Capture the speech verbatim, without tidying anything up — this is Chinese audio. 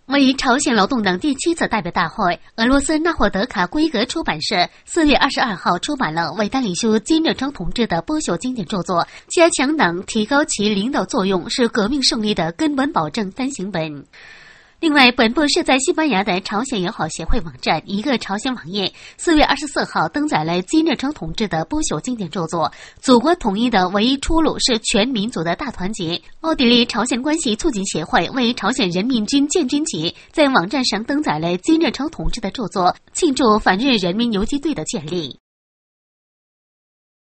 为朝鲜劳动党第七次代表大会，俄罗斯纳霍德卡规格出版社四月二十二号出版了伟大领袖金日成同志的不朽经典著作《加强党，提高其领导作用是革命胜利的根本保证》单行本。另外，本部是在西班牙的朝鲜友好协会网站一个朝鲜网页四月二十四号登载了金日成同志的不朽经典著作《祖国统一的唯一出路是全民族的大团结》。奥地利朝鲜关系促进协会为朝鲜人民军建军节在网站上登载了金日成同志的著作，庆祝反日人民游击队的建立。